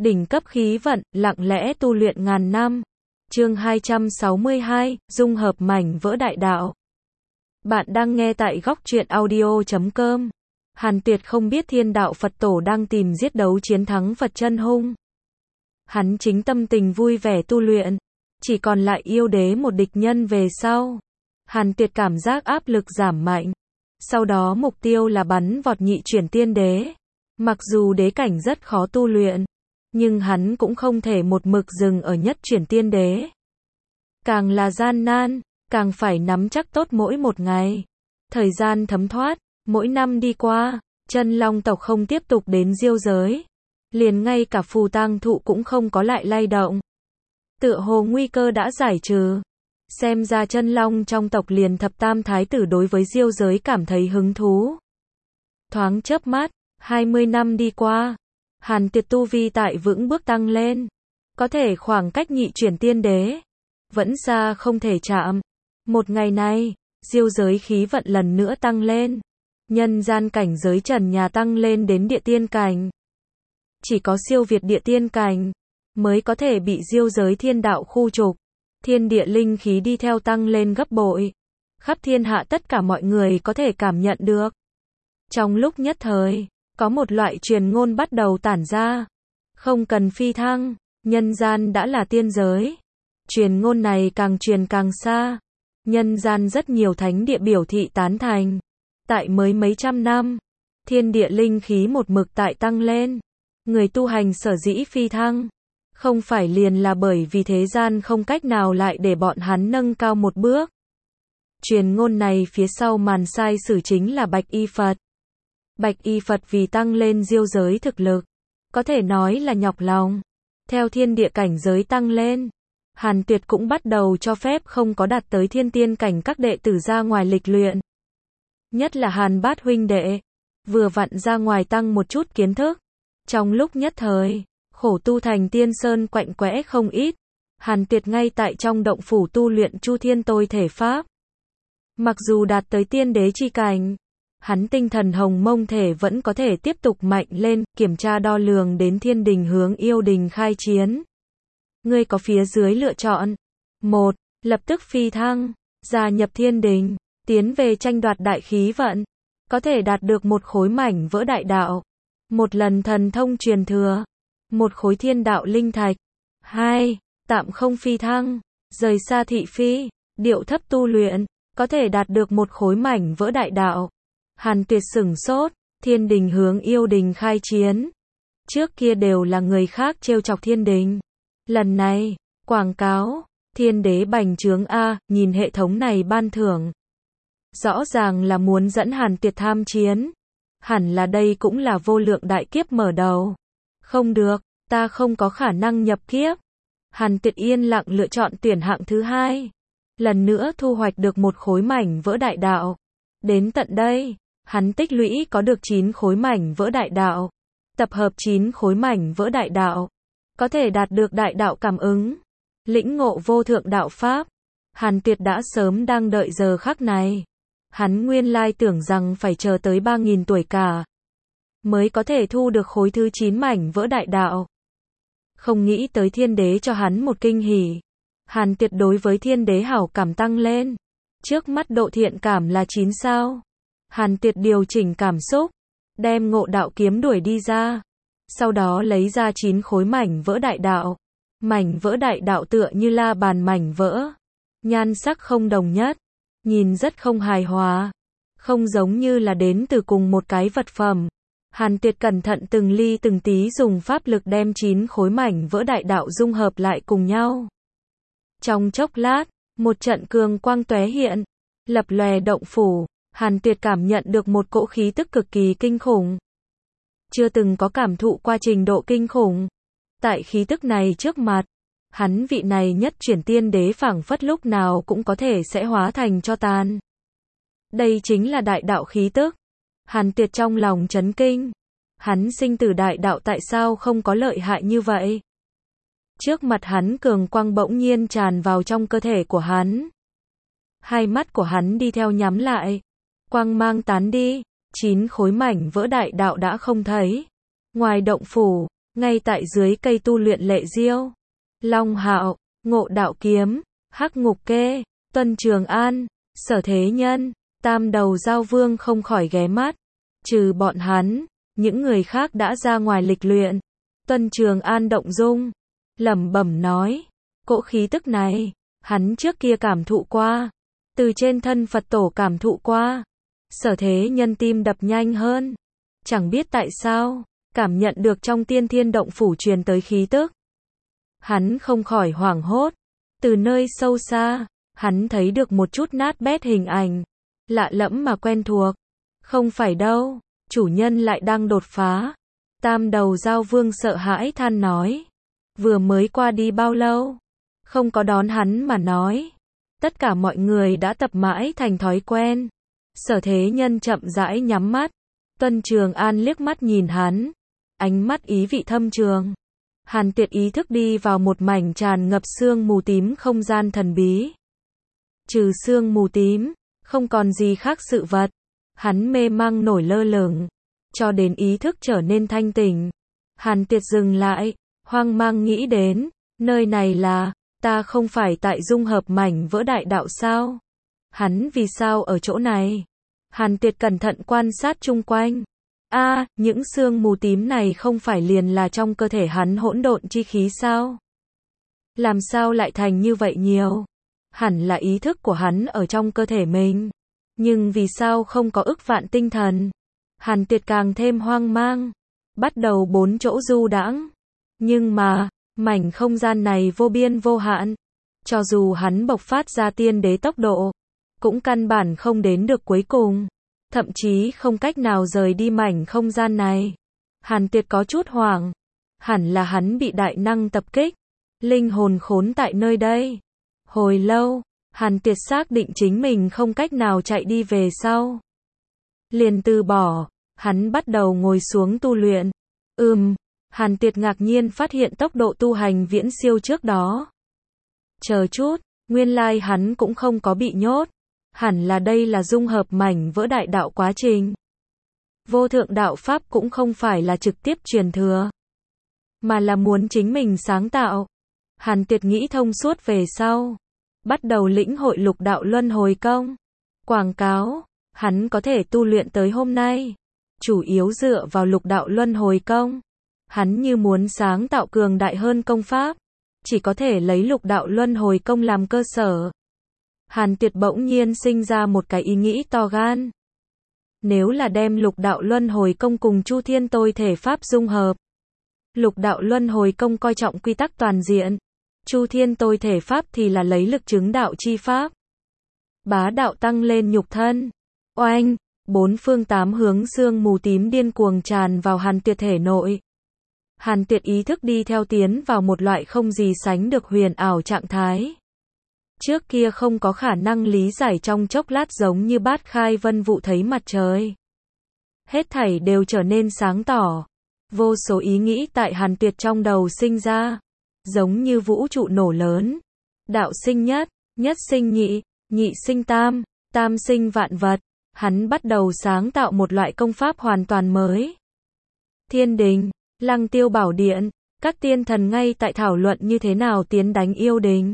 Đỉnh cấp khí vận, lặng lẽ tu luyện ngàn năm. Chương 262, dung hợp mảnh vỡ đại đạo. Bạn đang nghe tại góc truyện audio.com. Hàn Tuyệt không biết Thiên Đạo Phật Tổ đang tìm giết đấu chiến thắng Phật Chân Hung. Hắn chính tâm tình vui vẻ tu luyện, chỉ còn lại yêu đế một địch nhân về sau. Hàn Tuyệt cảm giác áp lực giảm mạnh. Sau đó mục tiêu là bắn vọt nhị chuyển tiên đế. Mặc dù đế cảnh rất khó tu luyện, nhưng hắn cũng không thể một mực dừng ở nhất chuyển tiên đế. Càng là gian nan, càng phải nắm chắc tốt mỗi một ngày. Thời gian thấm thoát, mỗi năm đi qua, Chân Long tộc không tiếp tục đến Diêu giới. Liền ngay cả phù tang thụ cũng không có lại lay động. Tựa hồ nguy cơ đã giải trừ. Xem ra Chân Long trong tộc liền thập tam thái tử đối với Diêu giới cảm thấy hứng thú. Thoáng chớp mắt, 20 năm đi qua. Hàn Tuyệt tu vi tại vững bước tăng lên. Có thể khoảng cách nhị chuyển tiên đế vẫn xa không thể chạm. Một ngày này, Diêu giới khí vận lần nữa tăng lên. Nhân gian cảnh giới trần nhà tăng lên đến địa tiên cảnh. Chỉ có siêu việt địa tiên cảnh mới có thể bị Diêu giới thiên đạo khu trục. Thiên địa linh khí đi theo tăng lên gấp bội. Khắp thiên hạ tất cả mọi người có thể cảm nhận được. Trong lúc nhất thời, có một loại truyền ngôn bắt đầu tản ra. Không cần phi thăng, nhân gian đã là tiên giới. Truyền ngôn này càng truyền càng xa. Nhân gian rất nhiều thánh địa biểu thị tán thành. Tại mới mấy trăm năm, thiên địa linh khí một mực tại tăng lên. Người tu hành sở dĩ phi thăng, không phải liền là bởi vì thế gian không cách nào lại để bọn hắn nâng cao một bước. Truyền ngôn này phía sau màn sai sử chính là Bạch Y Phật. Bạch Y Phật vì tăng lên Diêu giới thực lực, có thể nói là nhọc lòng. Theo thiên địa cảnh giới tăng lên, Hàn Tuyệt cũng bắt đầu cho phép không có đạt tới thiên tiên cảnh các đệ tử ra ngoài lịch luyện. Nhất là Hàn Bát huynh đệ, vừa vặn ra ngoài tăng một chút kiến thức. Trong lúc nhất thời, khổ tu thành tiên sơn quạnh quẽ không ít. Hàn Tuyệt ngay tại trong động phủ tu luyện Chu Thiên Tôi thể pháp. Mặc dù đạt tới tiên đế chi cảnh, hắn tinh thần hồng mông thể vẫn có thể tiếp tục mạnh lên, kiểm tra đo lường đến thiên đình hướng yêu đình khai chiến. Ngươi có phía dưới lựa chọn. 1. Lập tức phi thăng, gia nhập thiên đình, tiến về tranh đoạt đại khí vận, có thể đạt được một khối mảnh vỡ đại đạo, một lần thần thông truyền thừa, một khối thiên đạo linh thạch. 2. Tạm không phi thăng, rời xa thị phi, điệu thấp tu luyện, có thể đạt được một khối mảnh vỡ đại đạo. Hàn Tuyệt sửng sốt, thiên đình hướng yêu đình khai chiến. Trước kia đều là người khác trêu chọc thiên đình. Lần này, quảng cáo, thiên đế bành trướng A, nhìn hệ thống này ban thưởng. Rõ ràng là muốn dẫn Hàn Tuyệt tham chiến. Hẳn là đây cũng là vô lượng đại kiếp mở đầu. Không được, ta không có khả năng nhập kiếp. Hàn Tuyệt yên lặng lựa chọn tuyển hạng thứ 2. Lần nữa thu hoạch được một khối mảnh vỡ đại đạo. Đến tận đây, hắn tích lũy có được 9 khối mảnh vỡ đại đạo. Tập hợp 9 khối mảnh vỡ đại đạo, có thể đạt được đại đạo cảm ứng, lĩnh ngộ vô thượng đạo pháp. Hàn Tuyệt đã sớm đang đợi giờ khắc này. Hắn nguyên lai tưởng rằng phải chờ tới 3.000 tuổi cả mới có thể thu được khối thứ 9 mảnh vỡ đại đạo. Không nghĩ tới thiên đế cho hắn một kinh hỉ. Hàn Tuyệt đối với thiên đế hảo cảm tăng lên. Trước mắt độ thiện cảm là 9 sao. Hàn Tuyệt điều chỉnh cảm xúc, đem ngộ đạo kiếm đuổi đi ra. Sau đó lấy ra 9 khối mảnh vỡ đại đạo. Mảnh vỡ đại đạo tựa như la bàn mảnh vỡ. Nhan sắc không đồng nhất. Nhìn rất không hài hòa. Không giống như là đến từ cùng một cái vật phẩm. Hàn Tuyệt cẩn thận từng ly từng tí dùng pháp lực đem 9 khối mảnh vỡ đại đạo dung hợp lại cùng nhau. Trong chốc lát, một trận cường quang tóe hiện, lập lòe động phủ. Hàn Tuyệt cảm nhận được một cỗ khí tức cực kỳ kinh khủng. Chưa từng có cảm thụ qua trình độ kinh khủng. Tại khí tức này trước mặt, hắn vị này nhất chuyển tiên đế phảng phất lúc nào cũng có thể sẽ hóa thành tro tàn. Đây chính là đại đạo khí tức. Hàn Tuyệt trong lòng chấn kinh. Hắn sinh tử đại đạo tại sao không có lợi hại như vậy? Trước mặt hắn cường quang bỗng nhiên tràn vào trong cơ thể của hắn. Hai mắt của hắn đi theo nhắm lại. Quang mang tán đi, 9 khối mảnh vỡ đại đạo đã không thấy. Ngoài động phủ, ngay tại dưới cây tu luyện Lệ Diêu, Long Hạo, Ngộ Đạo Kiếm, Hắc Ngục Kê, Tuân Trường An, Sở Thế Nhân, Tam Đầu Giao Vương không khỏi ghé mắt. Trừ bọn hắn, những người khác đã ra ngoài lịch luyện. Tuân Trường An động dung, lẩm bẩm nói, cỗ khí tức này, hắn trước kia cảm thụ qua, từ trên thân Phật tổ cảm thụ qua. Sở Thế Nhân tim đập nhanh hơn, chẳng biết tại sao, cảm nhận được trong Tiên Thiên Động Phủ truyền tới khí tức. Hắn không khỏi hoảng hốt, từ nơi sâu xa, hắn thấy được một chút nát bét hình ảnh, lạ lẫm mà quen thuộc. Không phải đâu, chủ nhân lại đang đột phá. Tam Đầu Giao Vương sợ hãi than nói, vừa mới qua đi bao lâu, không có đón hắn mà nói. Tất cả mọi người đã tập mãi thành thói quen. Sở Thế Nhân chậm rãi nhắm mắt. Tuân Trường An liếc mắt nhìn hắn, ánh mắt ý vị thâm trường. Hàn Tuyệt ý thức đi vào một mảnh tràn ngập sương mù tím không gian thần bí. Trừ sương mù tím, không còn gì khác sự vật. Hắn mê mang nổi lơ lửng, cho đến ý thức trở nên thanh tỉnh. Hàn Tuyệt dừng lại, hoang mang nghĩ đến, nơi này là, ta không phải tại dung hợp mảnh vỡ đại đạo sao? Hắn vì sao ở chỗ này? Hàn Tuyệt cẩn thận quan sát chung quanh. Những sương mù tím này không phải liền là trong cơ thể hắn hỗn độn chi khí sao? Làm sao lại thành như vậy nhiều? Hẳn là ý thức của hắn ở trong cơ thể mình. Nhưng vì sao không có ức vạn tinh thần? Hàn Tuyệt càng thêm hoang mang. Bắt đầu bốn chỗ du đãng. Nhưng mà, mảnh không gian này vô biên vô hạn. Cho dù hắn bộc phát ra tiên đế tốc độ, cũng căn bản không đến được cuối cùng. Thậm chí không cách nào rời đi mảnh không gian này. Hàn Tuyệt có chút hoảng. Hẳn là hắn bị đại năng tập kích. Linh hồn khốn tại nơi đây. Hồi lâu, Hàn Tuyệt xác định chính mình không cách nào chạy đi về sau. Liền từ bỏ, hắn bắt đầu ngồi xuống tu luyện. Hàn Tuyệt ngạc nhiên phát hiện tốc độ tu hành viễn siêu trước đó. Chờ chút, nguyên lai hắn cũng không có bị nhốt. Hẳn là đây là dung hợp mảnh vỡ đại đạo quá trình. Vô thượng đạo pháp cũng không phải là trực tiếp truyền thừa, mà là muốn chính mình sáng tạo. Hàn Tuyệt nghĩ thông suốt về sau, bắt đầu lĩnh hội lục đạo luân hồi công. Quảng cáo, hắn có thể tu luyện tới hôm nay, chủ yếu dựa vào lục đạo luân hồi công. Hắn như muốn sáng tạo cường đại hơn công pháp, chỉ có thể lấy lục đạo luân hồi công làm cơ sở. Hàn Tuyệt bỗng nhiên sinh ra một cái ý nghĩ to gan. Nếu là đem lục đạo luân hồi công cùng Chu Thiên Tôi Thể Pháp dung hợp. Lục đạo luân hồi công coi trọng quy tắc toàn diện. Chu Thiên Tôi Thể Pháp thì là lấy lực chứng đạo chi pháp. Bá đạo tăng lên nhục thân. Oanh, bốn phương tám hướng sương mù tím điên cuồng tràn vào Hàn Tuyệt thể nội. Hàn Tuyệt ý thức đi theo tiến vào một loại không gì sánh được huyền ảo trạng thái. Trước kia không có khả năng lý giải trong chốc lát giống như bát khai vân vụ thấy mặt trời. Hết thảy đều trở nên sáng tỏ. Vô số ý nghĩ tại Hàn Tuyệt trong đầu sinh ra. Giống như vũ trụ nổ lớn. Đạo sinh nhất, nhất sinh nhị, nhị sinh tam, tam sinh vạn vật. Hắn bắt đầu sáng tạo một loại công pháp hoàn toàn mới. Thiên đình, Lăng Tiêu Bảo Điện, các tiên thần ngay tại thảo luận như thế nào tiến đánh yêu đình.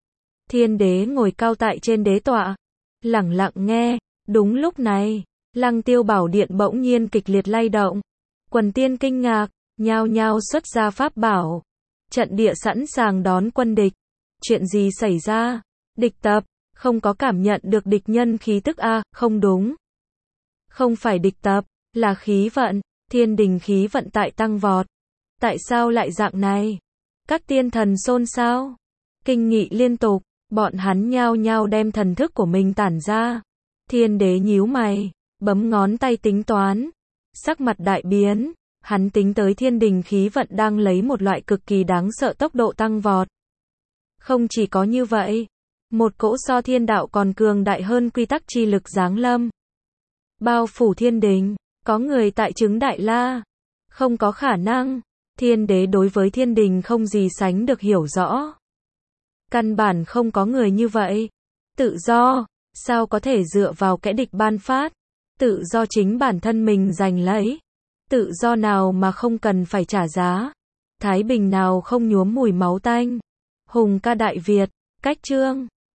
Thiên đế ngồi cao tại trên đế tọa, lẳng lặng nghe. Đúng lúc này, Lăng Tiêu Bảo Điện bỗng nhiên kịch liệt lay động. Quần tiên kinh ngạc, nhao nhao xuất ra pháp bảo. Trận địa sẵn sàng đón quân địch. Chuyện gì xảy ra? Địch tập, không có cảm nhận được địch nhân khí tức không đúng. Không phải địch tập, là khí vận, thiên đình khí vận tại tăng vọt. Tại sao lại dạng này? Các tiên thần xôn xao, kinh nghị liên tục, bọn hắn nhao nhao đem thần thức của mình tản ra. Thiên đế nhíu mày, bấm ngón tay tính toán, sắc mặt đại biến, hắn tính tới thiên đình khí vận đang lấy một loại cực kỳ đáng sợ tốc độ tăng vọt. Không chỉ có như vậy, một cỗ so thiên đạo còn cường đại hơn quy tắc chi lực giáng lâm. Bao phủ thiên đình, có người tại chứng đại la. Không có khả năng, thiên đế đối với thiên đình không gì sánh được hiểu rõ. Căn bản không có người như vậy. Tự do, sao có thể dựa vào kẻ địch ban phát? Tự do chính bản thân mình giành lấy. Tự do nào mà không cần phải trả giá? Thái Bình nào không nhuốm mùi máu tanh. Hùng ca Đại Việt, cách chương